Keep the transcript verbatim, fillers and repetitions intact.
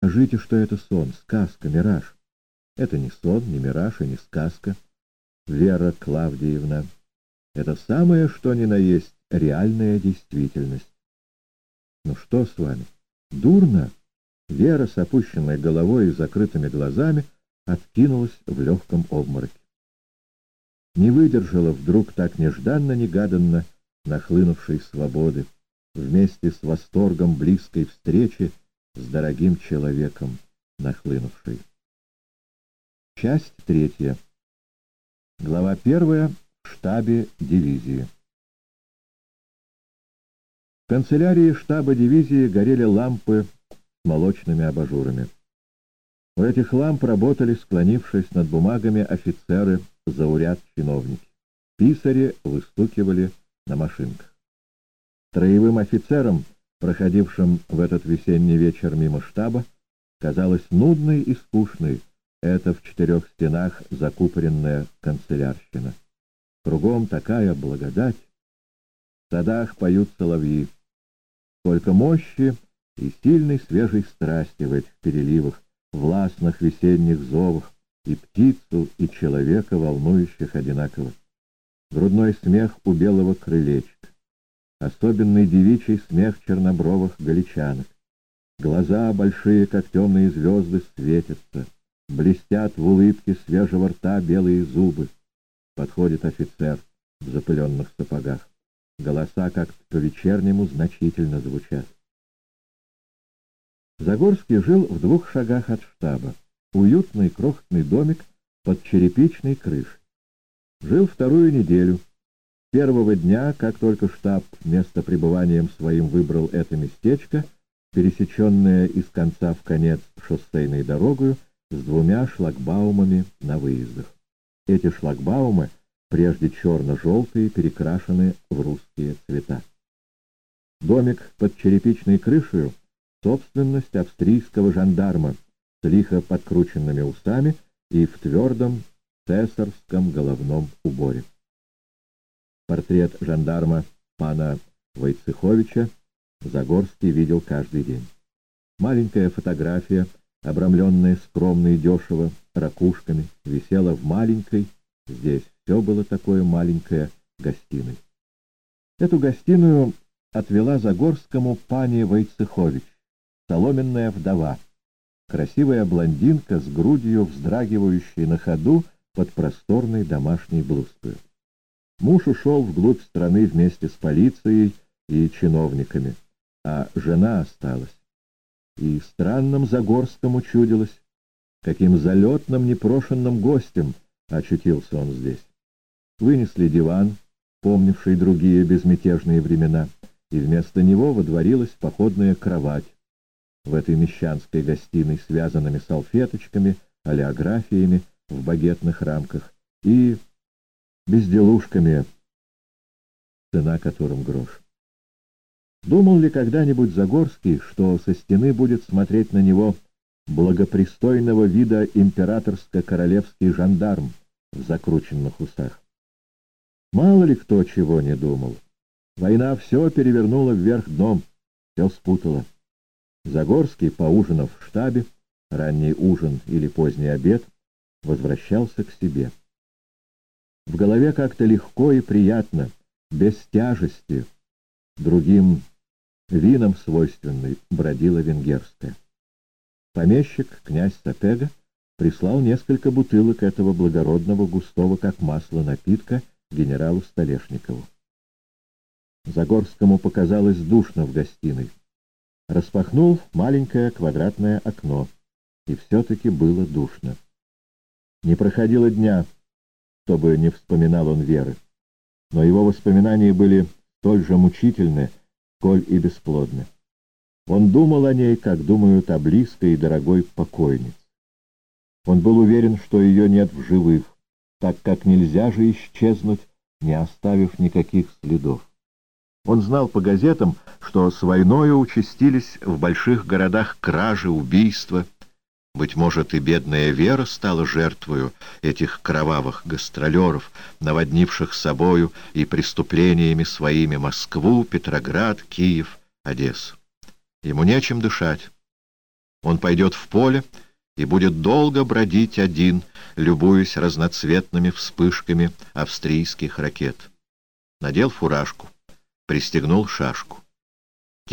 Скажите, что это сон, сказка, мираж. Это не сон, не мираж и не сказка, Вера Клавдиевна. Это самое, что ни на есть, реальная действительность. Ну что с вами? Дурно? Вера с опущенной головой и закрытыми глазами откинулась в легком обмороке. Не выдержала вдруг так нежданно-негаданно нахлынувшей свободы, вместе с восторгом близкой встречи с дорогим человеком нахлынувшей. Часть третья. Глава первая. В штабе дивизии. В канцелярии штаба дивизии горели лампы с молочными абажурами. У этих ламп работали, склонившись над бумагами, офицеры, зауряд-чиновники. Писари выстукивали на машинках. Строевым офицерам, проходившим в этот весенний вечер мимо штаба, казалось нудной и скучной эта в четырех стенах закупоренная канцелярщина. Кругом такая благодать. В садах поют соловьи. Сколько мощи и сильной свежей страсти в этих переливах, властных весенних зовах, и птицу, и человека, волнующих одинаково. Грудной смех у белого крылечка. Особенный девичий смех чернобровых галичанок. Глаза большие, как темные звезды, светятся. Блестят в улыбке свежего рта белые зубы. Подходит офицер в запыленных сапогах. Голоса как-то по-вечернему значительно звучат. Загорский жил в двух шагах от штаба. Уютный крохотный домик под черепичной крышей. Жил вторую неделю. Первого дня, как только штаб место пребыванием своим выбрал это местечко, пересеченное из конца в конец шоссейной дорогою с двумя шлагбаумами на выездах. Эти шлагбаумы, прежде черно-желтые, перекрашены в русские цвета. Домик под черепичной крышей — собственность австрийского жандарма с лихо подкрученными усами и в твердом цесарском головном уборе. Портрет жандарма пана Войцеховича Загорский видел каждый день. Маленькая фотография, обрамленная скромно и дешево ракушками, висела в маленькой, здесь все было такое маленькое, гостиной. Эту гостиную отвела Загорскому пани Войцехович, соломенная вдова, красивая блондинка с грудью, вздрагивающей на ходу под просторной домашней блузкой. Муж ушел вглубь страны вместе с полицией и чиновниками, а жена осталась. И странным Загорскому чудилось, каким залетным непрошенным гостем очутился он здесь. Вынесли диван, помнивший другие безмятежные времена, и вместо него водворилась походная кровать. В этой мещанской гостиной связанными салфеточками, олеографиями в багетных рамках и безделушками, цена которым грош. Думал ли когда-нибудь Загорский, что со стены будет смотреть на него благопристойного вида императорско-королевский жандарм в закрученных усах? Мало ли кто чего не думал. Война все перевернула вверх дном, все спутала. Загорский, поужинав в штабе, ранний ужин или поздний обед, возвращался к себе. В голове как-то легко и приятно, без тяжести, другим винам свойственной, бродила венгерская. Помещик, князь Сапега, прислал несколько бутылок этого благородного, густого, как масло, напитка генералу Столешникову. Загорскому показалось душно в гостиной. Распахнул маленькое квадратное окно, и все-таки было душно. Не проходило дня, чтобы не вспоминал он Веры, но его воспоминания были столь же мучительны, сколь и бесплодны. Он думал о ней, как думают о близкой и дорогой покойнице. Он был уверен, что ее нет в живых, так как нельзя же исчезнуть, не оставив никаких следов. Он знал по газетам, что с войною участились в больших городах кражи, убийства. Быть может, и бедная Вера стала жертвою этих кровавых гастролеров, наводнивших собою и преступлениями своими Москву, Петроград, Киев, Одессу. Ему нечем дышать. Он пойдет в поле и будет долго бродить один, любуясь разноцветными вспышками австрийских ракет. Надел фуражку, пристегнул шашку.